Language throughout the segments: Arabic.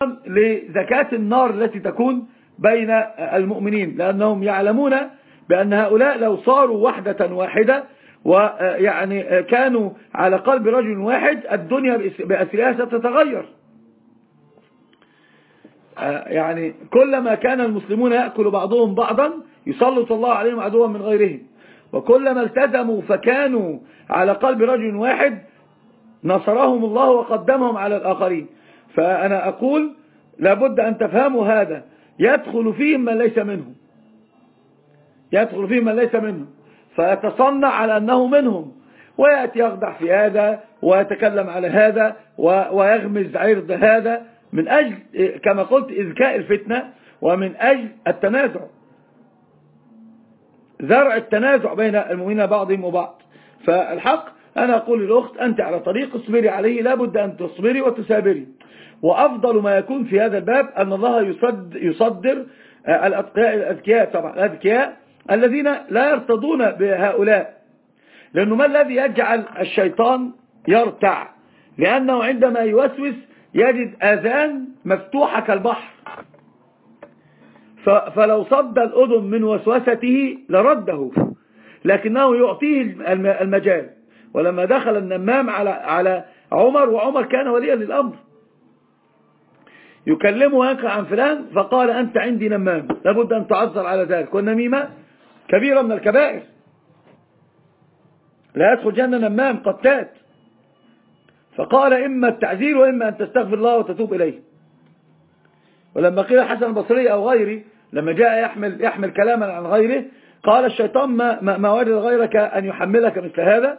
لزكاة النار التي تكون بين المؤمنين، لأنهم يعلمون بأن هؤلاء لو صاروا وحدة واحدة ويعني كانوا على قلب رجل واحد الدنيا بأسرها ستتغير. يعني كلما كان المسلمون يأكل بعضهم بعضا يسلط الله عليهم عدوا من غيرهم، وكلما التزموا فكانوا على قلب رجل واحد نصرهم الله وقدمهم على الآخرين. فأنا أقول لابد أن تفهموا هذا، يدخل فيهم من ليس منهم، يدخل فيهم من ليس منهم، فيتصنع على أنه منهم، ويأتي يخدع في هذا ويتكلم على هذا ويغمز عرض هذا من أجل كما قلت إذكاء الفتنة، ومن أجل التنازع، زرع التنازع بين المؤمنين بعضهم وبعض. فالحق أنا أقول للأخت أنت على طريق اصبري عليه، لابد أن تصبري وتسابري. وأفضل ما يكون في هذا الباب أن الله يصدر الأتقياء الأذكياء، طبعا الأذكياء الذين لا يرتضون بهؤلاء، لأنه ما الذي يجعل الشيطان يرتع؟ لأنه عندما يوسوس يجد آذان مفتوحة كالبحر، فلو صد الأذن من وسوسته لرده، لكنه يعطيه المجال. ولما دخل النمام على عمر، وعمر كان وليا للأمر، يكلمه وينقل عن فلان، فقال أنت عندي نمام، لابد أن تعذر على ذلك، والنميمة كبيرة من الكبائر، لا يدخل جنة نمام قتات. فقال إما التعزير وإما أن تستغفر الله وتتوب إليه. ولما قيل الحسن البصري أو غيره لما جاء يحمل كلاما عن غيره، قال الشيطان ما وجد غيرك أن يحملك مثل هذا.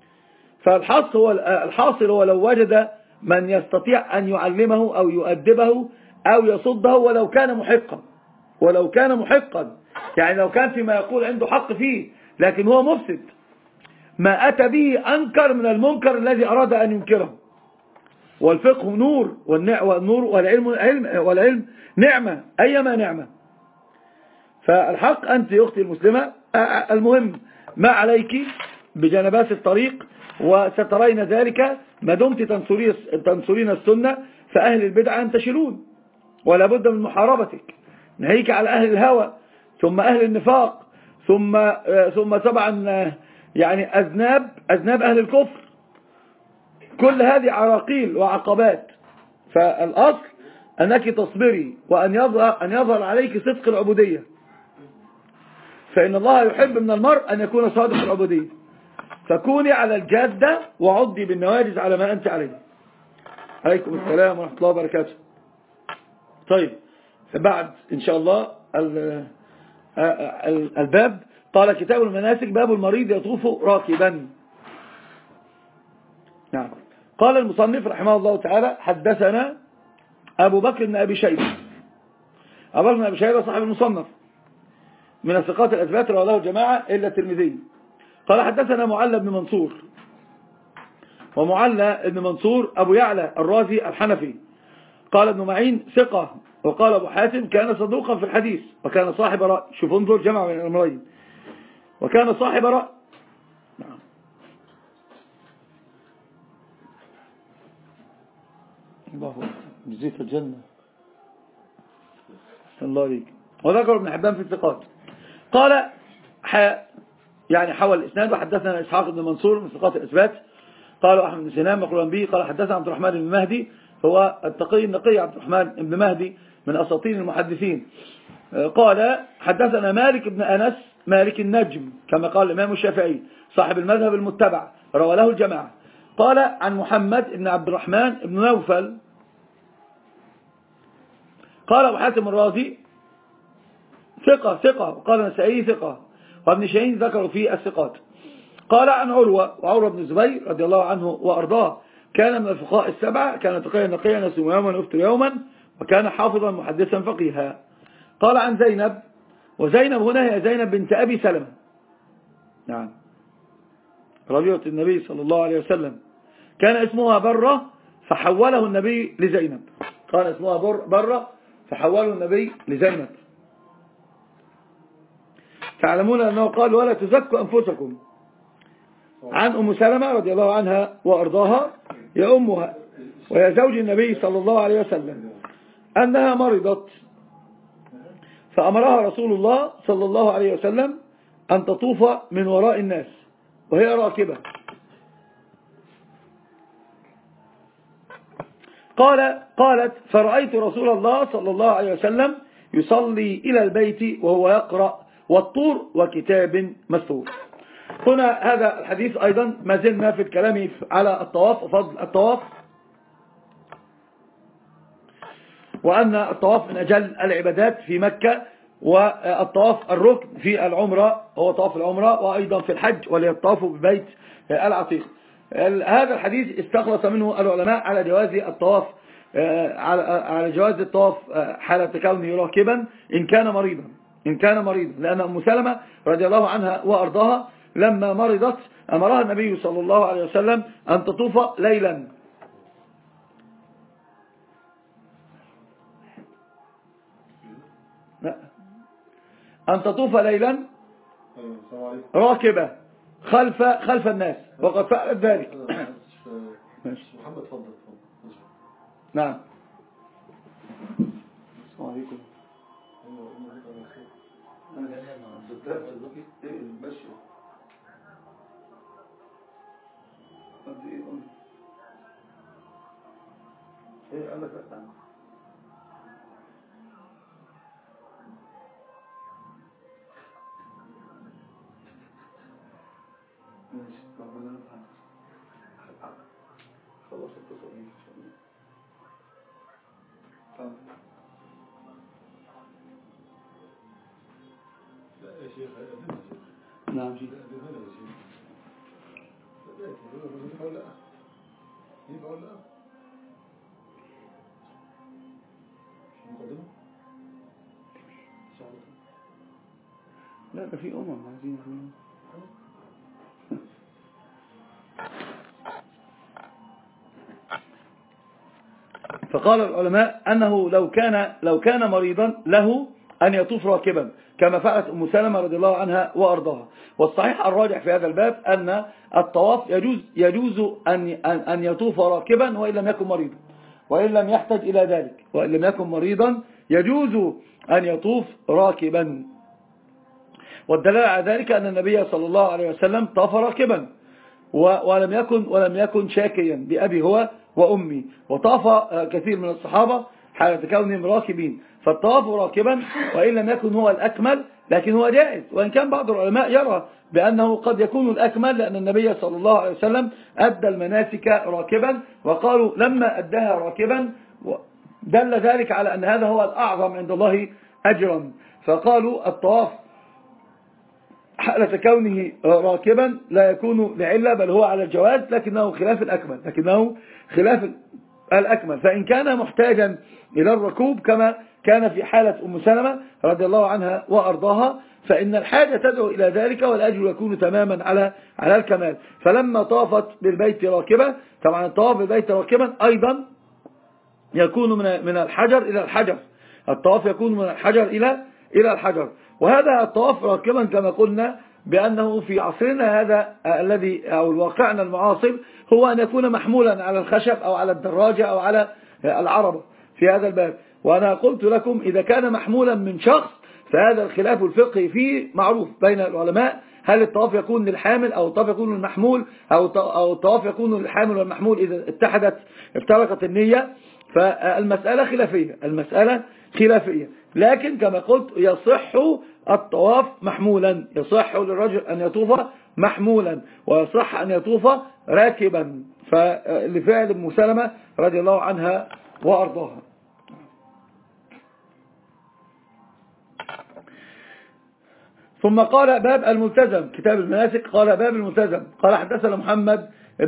فالحاصل هو لو وجد من يستطيع أن يعلمه أو يؤدبه أو يصده ولو كان محقا، يعني لو كان فيما يقول عنده حق فيه لكن هو مفسد، ما أتى به أنكر من المنكر الذي أراد أن ينكره. والفقه نور، والنور والعلم نعمة، أيما نعمة. فالحق أنت يا أختي المسلمة، المهم ما عليك بجنبات الطريق، وسترين ذلك ما دمت تنصرين السنة، فأهل البدعة ينتشرون ولا بد من محاربتك. نهيك على أهل الهوى، ثم أهل النفاق، ثم طبعا يعني أذناب أهل الكفر، كل هذه عراقيل وعقبات. فالأصل أنك تصبري، وأن يظهر عليك صدق العبودية، فإن الله يحب من المرء أن يكون صادق العبودية. فكوني على الجادة وعضي بالنواجز على ما أنت عليه. عليكم السلام ورحمة الله وبركاته. طيب، بعد إن شاء الله الباب قال كتاب المناسك، باب المريض يطوف راكبا. نعم. قال المصنف رحمه الله تعالى حدثنا أبو بكر بن أبي شيبة. أبو بكر بن أبي شيبة صاحب المصنف من الثقات الأثبات، رواه له الجماعة إلا الترمذي. قال حدثنا معلى بن منصور، ومعلى بن منصور أبو يعلى الرازي الحنفي. قال ابن معين ثقة، وقال أبو حاتم كان صدوقا في الحديث وكان صاحب رأي. شوف انظر جمع بين الأمرين، وكان صاحب رأي. نعم. الله جزيت الجنة الله عليك. وذكر ابن حبان في الثقات. قال يعني حول الإسناد، وحدثنا إسحاق بن منصور من ثقات الإثبات. قال أحمد بن سنان مقرونا به. قال حدثنا عبد الرحمن بن مهدي، هو التقي النقي عبد الرحمن بن مهدي من أساطين المحدثين. قال حدثنا مالك بن أنس مالك النجم كما قال الإمام الشافعي صاحب المذهب المتبع، روى له الجماعة. قال عن محمد بن عبد الرحمن بن نوفل. قال أبو حاتم الرازي ثقة، وقال النسائي ثقة، وابن شاهين ذكروا في الثقات. قال عن وعروة بن الزبير رضي الله عنه وأرضاه، كان من الفقهاء السبعة، كان تقيا نقيا يصوم يوما ويفطر يوما، وكان حافظا محدثا فقيها. قال عن زينب، وزينب هنا هي زينب بنت أبي سلمة، نعم، ربيبة النبي صلى الله عليه وسلم، كان اسمها برة فحوله النبي لزينب. كان اسمها برة فحوله النبي لزينب. تعلمون أنه قال ولا تزكوا أنفسكم. عن أم سلمة رضي الله عنها وأرضاها، يا أمها ويا زوج النبي صلى الله عليه وسلم، أنها مرضت، فأمرها رسول الله صلى الله عليه وسلم أن تطوف من وراء الناس وهي راكبة. قالت فرأيت رسول الله صلى الله عليه وسلم يصلي إلى البيت وهو يقرأ والطور وكتاب مسطور. هنا هذا الحديث أيضا ما زلنا في الكلام على الطواف وفضل الطواف، وأن الطواف من أجل العبادات في مكة، والطواف الركن في العمرة هو طواف العمرة، وأيضا في الحج وليطافوا ببيت العتيق. هذا الحديث استخلص منه العلماء على جواز الطواف على جواز الطواف حالة كونه راكبا إن كان مريضا لأن أم سلمة رضي الله عنها وأرضاها لما مرضت أمرها النبي صلى الله عليه وسلم أن تطوف ليلا. أن تطوف ليلا راكبة خلف الناس، وقد فعلت ذلك. محمد فضل. نعم. السلام عليكم. خلاص اتصل بيك ان شاء الله. لا يا شيخ نعم شيخ. لا ده في عايزين فقال العلماء أنه لو كان مريضا له أن يطوف راكبا كما فعلت أم سلمة رضي الله عنها وأرضاها. والصحيح الراجح في هذا الباب أن الطواف يجوز أن يطوف راكبا وإن لم يكن مريضا، وإن لم يحتج إلى ذلك، وإن لم يكن مريضا يجوز أن يطوف راكبا. والدلالة على ذلك أن النبي صلى الله عليه وسلم طاف راكبا ولم يكن شاكيا بأبي هو وأمي، وطاف كثير من الصحابة حالة كونهم راكبين. فالطواف راكبا وإن لم يكن هو الأكمل لكن هو جائز، وإن كان بعض العلماء يرى بأنه قد يكون الأكمل لأن النبي صلى الله عليه وسلم أدى المناسك راكبا، وقالوا لما أداها راكبا دل ذلك على أن هذا هو الأعظم عند الله أجرا. فقالوا الطواف حالة كونه راكبا لا يكون لعلة بل هو على الجواز، لكنه خلاف الأكمل. فإن كان محتاجا إلى الركوب كما كان في حالة أم سلمة رضي الله عنها وأرضاها فإن الحاجة تدعو إلى ذلك والأجر يكون تماما على الكمال. فلما طافت بالبيت راكبة، طبعا الطواف بالبيت راكبا أيضا يكون من الحجر إلى الحجر، الطواف يكون من الحجر إلى الحجر. وهذا الطواف راكبا كما قلنا بأنه في عصرنا هذا الذي أو الواقعنا المعاصر هو أن يكون محمولا على الخشب أو على الدراجة أو على العربة في هذا الباب. وأنا قلت لكم إذا كان محمولا من شخص فهذا الخلاف الفقهي فيه معروف بين العلماء، هل الطواف يكون للحامل أو الطواف يكون للمحمول أو الطواف يكون للحامل والمحمول إذا افترقت النية. فالمسألة خلافية، لكن كما قلت يصح الطواف محمولا، يصح للرجل أن يطوف محمولا ويصح أن يطوف راكبا، فلفعل أم سلمة رضي الله عنها وأرضاها. ثم قال باب الملتزم، كتاب المناسك قال باب الملتزم. قال حدثنا محمد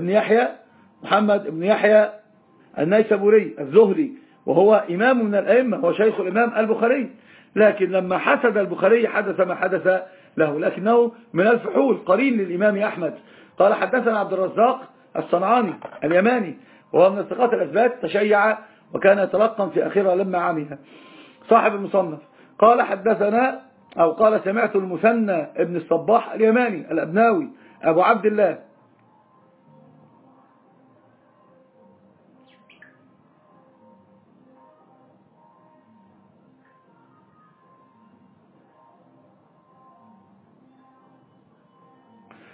بن يحيى النيسابوري الزهري وهو إمام من الأئمة، هو شيخ الإمام البخاري، لكن لما حسد البخاري حدث ما حدث له، لكنه من الفحول قرين للإمام أحمد. قال حدثنا عبد الرزاق الصنعاني اليماني وهو من الثقات الأثبات، تشيع وكان يتلقن في آخرها لما عمها صاحب المصنف. قال حدثنا أو قال سمعت المثنى ابن الصباح اليماني الأبناوي أبو عبد الله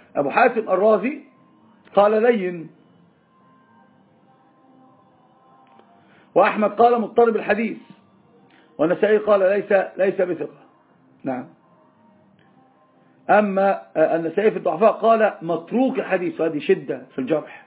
أبو حاتم الرازي قال لين، وأحمد قال مضطرب الحديث، والنسائي قال ليس بثقة. نعم. أما النسائي في الضعفاء قال متروك الحديث، وهذه شدة في الجرح.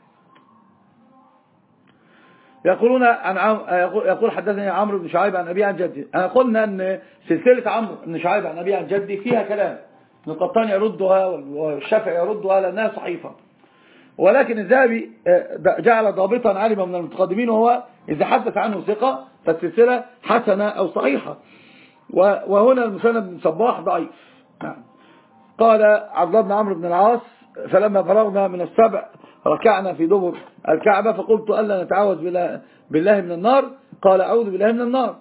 يقول حدثني عمرو بن شعيب عن أبي عن جدي. قلنا أن سلسلة عمرو بن شعيب عن أبي عن جدي فيها كلام، ابن قطان يردها والشافعي يردها لأنها صحيفة، ولكن الذهبي جعل ضابطا عالما من المتقدمين، وهو إذا حدث عنه ثقة فالسلسلة حسنة أو صحيحة. وهنا المسند بن صباح ضعيف. نعم. قال عبد الله بن عمرو بن العاص فلما فرغنا من السبع ركعنا في دبر الكعبة فقلت ألا نتعوذ بالله من النار، قال أعوذ بالله من النار.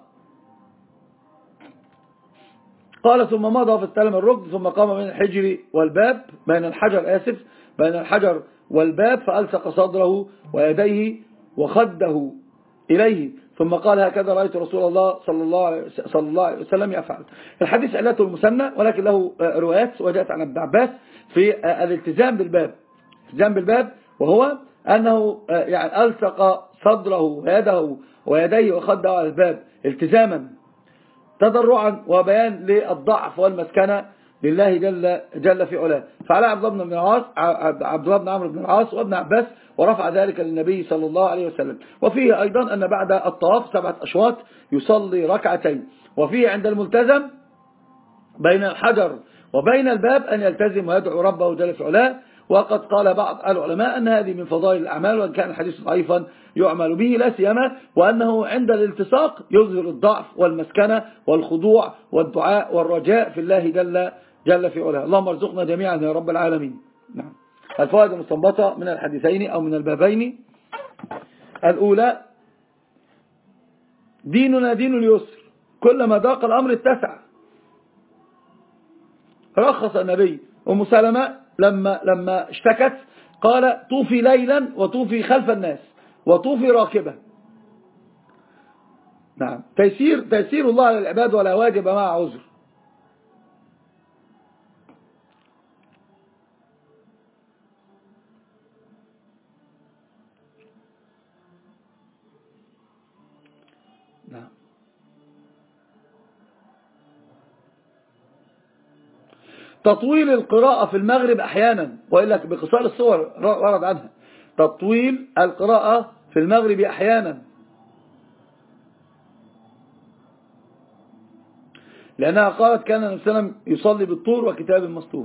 قال ثم مضى فاستلم الركن ثم قام بين الحجر والباب بين الحجر والباب فألصق صدره ويديه وخده إليه ثم قال هكذا رأيت رسول الله صلى الله عليه وسلم يفعل. الحديث علته المسنى، ولكن له روايات وجاءت عن ابن عباس في الالتزام بالباب، وهو أنه يعني ألصق صدره ويده ويديه وخده على الباب التزاما تضرعا وبيان للضعف والمسكنة لله جل في علاه. فعلى عبد الله بن عمرو بن العاص وابن عباس ورفع ذلك للنبي صلى الله عليه وسلم. وفيه أيضا أن بعد الطواف 7 أشواط يصلي ركعتين. وفيه عند الملتزم بين الحجر وبين الباب أن يلتزم ويدعو ربه جل في علاه. وقد قال بعض العلماء أن هذه من فضائل الأعمال، وإن كان الحديث ضعيفا يعمل به، لا سيما وأنه عند الالتصاق يظهر الضعف والمسكنة والخضوع والدعاء والرجاء في الله جل في علاه. اللهم ارزقنا جميعا يا رب العالمين. نعم. الفوائد المستنبطة من الحديثين أو من البابين: الأولى ديننا دين اليسر، كلما ضاق الأمر اتسع. رخص النبي أم سلمة لما اشتكت قال طوفي ليلا وطوفي خلف الناس وطوفي راكبة. نعم. تيسير الله على العباد ولا واجب مع عذر. نعم. تطويل القراءة في المغرب أحيانا، وإلا بقصار الصور ورد عنها تطويل القراءة في المغرب أحيانا، لأنها قالت كان النبي صلى الله عليه وسلم يصلي بالطور وكتاب مسطور.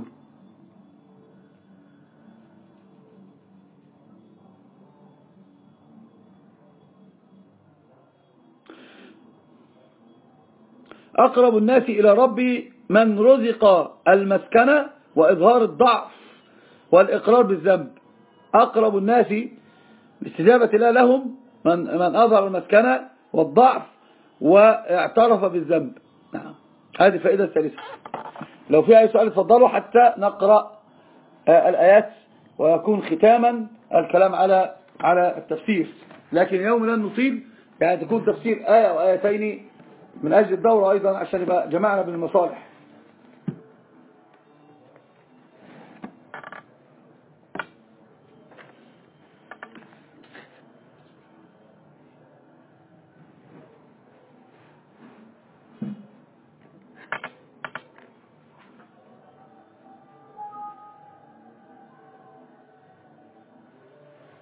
أقرب الناس إلى ربي من رزق المسكنة وإظهار الضعف والإقرار بالذنب. أقرب الناس باستجابة الله لهم من أظهر المسكنة والضعف واعترف بالذنب. نعم. هذه فائدة الثالثة. لو في أي سؤال تفضلوا حتى نقرأ الآيات ويكون ختاما الكلام على التفسير، لكن اليوم لن نطيل، يعني تكون تفسير آية وآيتين من أجل الدورة أيضا عشان يبقى جمعنا بين المصالح.